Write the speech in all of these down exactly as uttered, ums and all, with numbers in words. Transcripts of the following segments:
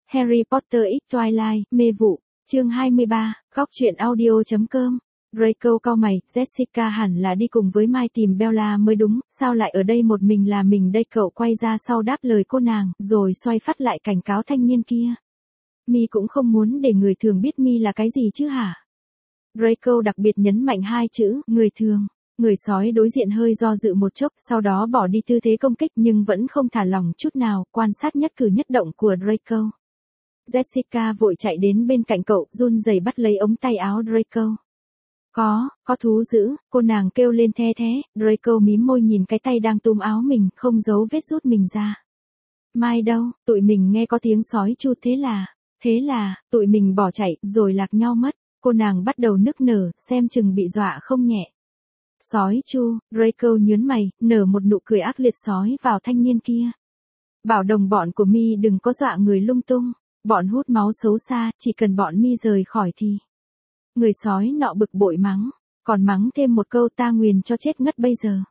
Harry Potter X Twilight, mê vụ, chương hai mươi ba, góc truyện audio chấm com. Draco cau mày, Jessica hẳn là đi cùng với Mai tìm Bella mới đúng, sao lại ở đây một mình là mình đây? Cậu quay ra sau đáp lời cô nàng, rồi xoay phát lại cảnh cáo thanh niên kia. Mi cũng không muốn để người thường biết Mi là cái gì chứ hả? Draco đặc biệt nhấn mạnh hai chữ, người thường. Người sói đối diện hơi do dự một chốc, sau đó bỏ đi tư thế công kích nhưng vẫn không thả lỏng chút nào, quan sát nhất cử nhất động của Draco. Jessica vội chạy đến bên cạnh cậu, run rẩy bắt lấy ống tay áo Draco. Có, có thú dữ, cô nàng kêu lên the thế, Draco mím môi nhìn cái tay đang túm áo mình, không giấu vết rút mình ra. Mai đâu, tụi mình nghe có tiếng sói chu thế là, thế là, tụi mình bỏ chạy, rồi lạc nhau mất, cô nàng bắt đầu nức nở, xem chừng bị dọa không nhẹ. Sói chu, Draco nhớn mày, nở một nụ cười ác liệt sói vào thanh niên kia. Bảo đồng bọn của Mi đừng có dọa người lung tung, bọn hút máu xấu xa, chỉ cần bọn Mi rời khỏi thì. Người sói nọ bực bội mắng, còn mắng thêm một câu ta nguyền cho chết ngất bây giờ.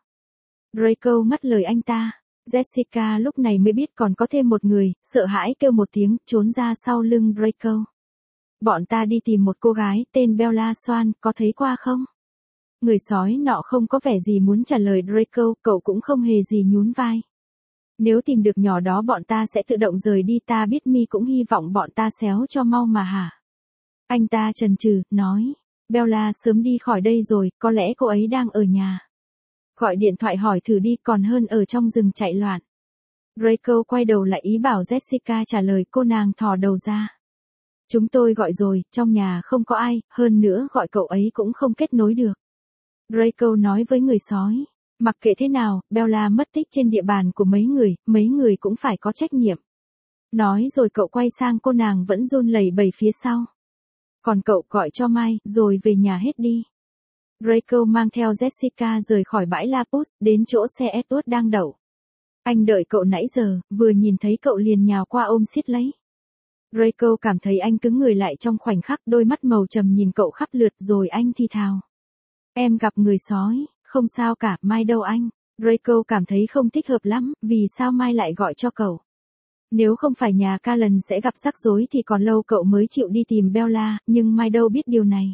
Draco ngắt lời anh ta. Jessica lúc này mới biết còn có thêm một người, sợ hãi kêu một tiếng, trốn ra sau lưng Draco. Bọn ta đi tìm một cô gái tên Bella Swan, có thấy qua không? Người sói nọ không có vẻ gì muốn trả lời Draco, cậu cũng không hề gì nhún vai. Nếu tìm được nhỏ đó bọn ta sẽ tự động rời đi, ta biết Mi cũng hy vọng bọn ta xéo cho mau mà hả? Anh ta chần chừ, nói, Bella sớm đi khỏi đây rồi, có lẽ cô ấy đang ở nhà. Gọi điện thoại hỏi thử đi, còn hơn ở trong rừng chạy loạn. Draco quay đầu lại ý bảo Jessica trả lời, cô nàng thò đầu ra. Chúng tôi gọi rồi, trong nhà không có ai, hơn nữa gọi cậu ấy cũng không kết nối được. Draco nói với người sói, mặc kệ thế nào, Bella mất tích trên địa bàn của mấy người, mấy người cũng phải có trách nhiệm. Nói rồi cậu quay sang cô nàng vẫn run lẩy bẩy phía sau. Còn cậu gọi cho Mai, rồi về nhà hết đi. Draco mang theo Jessica rời khỏi bãi Lapus, đến chỗ xe Edward đang đậu. Anh đợi cậu nãy giờ, vừa nhìn thấy cậu liền nhào qua ôm siết lấy. Draco cảm thấy anh cứng người lại trong khoảnh khắc, đôi mắt màu trầm nhìn cậu khắp lượt rồi anh thì thào. Em gặp người sói, không sao cả, Mai đâu anh? Draco cảm thấy không thích hợp lắm, vì sao Mai lại gọi cho cậu? Nếu không phải nhà Callan sẽ gặp rắc rối thì còn lâu cậu mới chịu đi tìm Bella, nhưng Mai đâu biết điều này.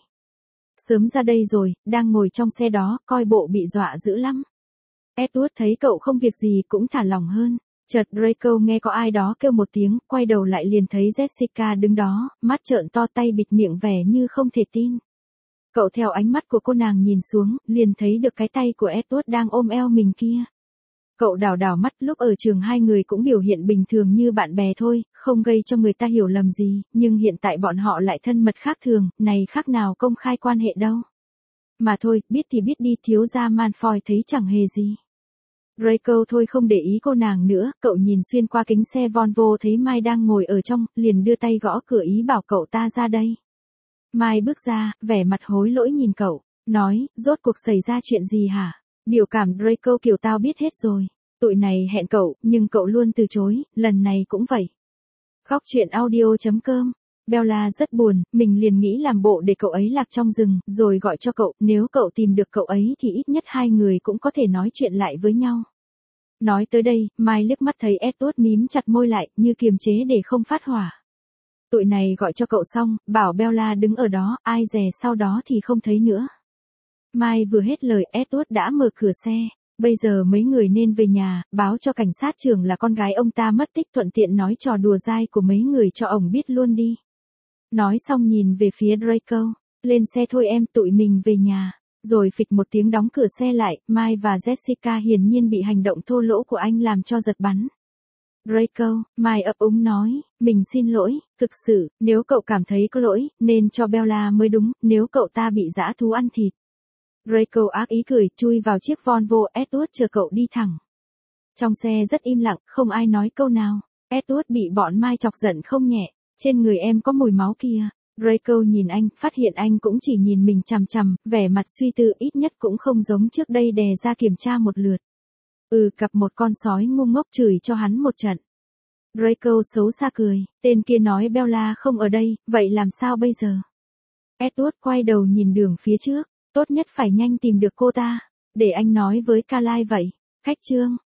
Sớm ra đây rồi, đang ngồi trong xe đó, coi bộ bị dọa dữ lắm. Edward thấy cậu không việc gì cũng thả lỏng hơn. Chợt Draco nghe có ai đó kêu một tiếng, quay đầu lại liền thấy Jessica đứng đó, mắt trợn to, tay bịt miệng vẻ như không thể tin. Cậu theo ánh mắt của cô nàng nhìn xuống, liền thấy được cái tay của Edward đang ôm eo mình kia. Cậu đảo đảo mắt, lúc ở trường hai người cũng biểu hiện bình thường như bạn bè thôi, không gây cho người ta hiểu lầm gì, nhưng hiện tại bọn họ lại thân mật khác thường, này khác nào công khai quan hệ đâu. Mà thôi, biết thì biết đi, thiếu gia Malfoy thấy chẳng hề gì. Draco thôi không để ý cô nàng nữa, cậu nhìn xuyên qua kính xe Volvo thấy Mai đang ngồi ở trong, liền đưa tay gõ cửa ý bảo cậu ta ra đây. Mai bước ra, vẻ mặt hối lỗi nhìn cậu, nói, rốt cuộc xảy ra chuyện gì hả? Biểu cảm Draco kiểu tao biết hết rồi. Tụi này hẹn cậu, nhưng cậu luôn từ chối, lần này cũng vậy. Góc truyện audio chấm com. Bella rất buồn, mình liền nghĩ làm bộ để cậu ấy lạc trong rừng, rồi gọi cho cậu, nếu cậu tìm được cậu ấy thì ít nhất hai người cũng có thể nói chuyện lại với nhau. Nói tới đây, Mai liếc mắt thấy Edward mím chặt môi lại, như kiềm chế để không phát hỏa. Tụi này gọi cho cậu xong, bảo Bella đứng ở đó, ai dè sau đó thì không thấy nữa. Mai vừa hết lời, Edward đã mở cửa xe. Bây giờ mấy người nên về nhà, báo cho cảnh sát trưởng là con gái ông ta mất tích, thuận tiện nói trò đùa dai của mấy người cho ổng biết luôn đi. Nói xong nhìn về phía Draco, lên xe thôi em, tụi mình về nhà. Rồi phịch một tiếng đóng cửa xe lại, Mai và Jessica hiển nhiên bị hành động thô lỗ của anh làm cho giật bắn. Draco, Mai ấp úng nói, mình xin lỗi, thực sự, nếu cậu cảm thấy có lỗi, nên cho Bella mới đúng, nếu cậu ta bị dã thú ăn thịt. Draco ác ý cười, chui vào chiếc Volvo, Edward chờ cậu đi thẳng. Trong xe rất im lặng, không ai nói câu nào. Edward bị bọn Mai chọc giận không nhẹ, trên người em có mùi máu kia. Draco nhìn anh, phát hiện anh cũng chỉ nhìn mình chằm chằm, vẻ mặt suy tư, ít nhất cũng không giống trước đây đè ra kiểm tra một lượt. Ừ, cặp một con sói ngu ngốc chửi cho hắn một trận. Draco xấu xa cười, tên kia nói Bella không ở đây, vậy làm sao bây giờ? Edward quay đầu nhìn đường phía trước, tốt nhất phải nhanh tìm được cô ta, để anh nói với Carly vậy. Khách chương.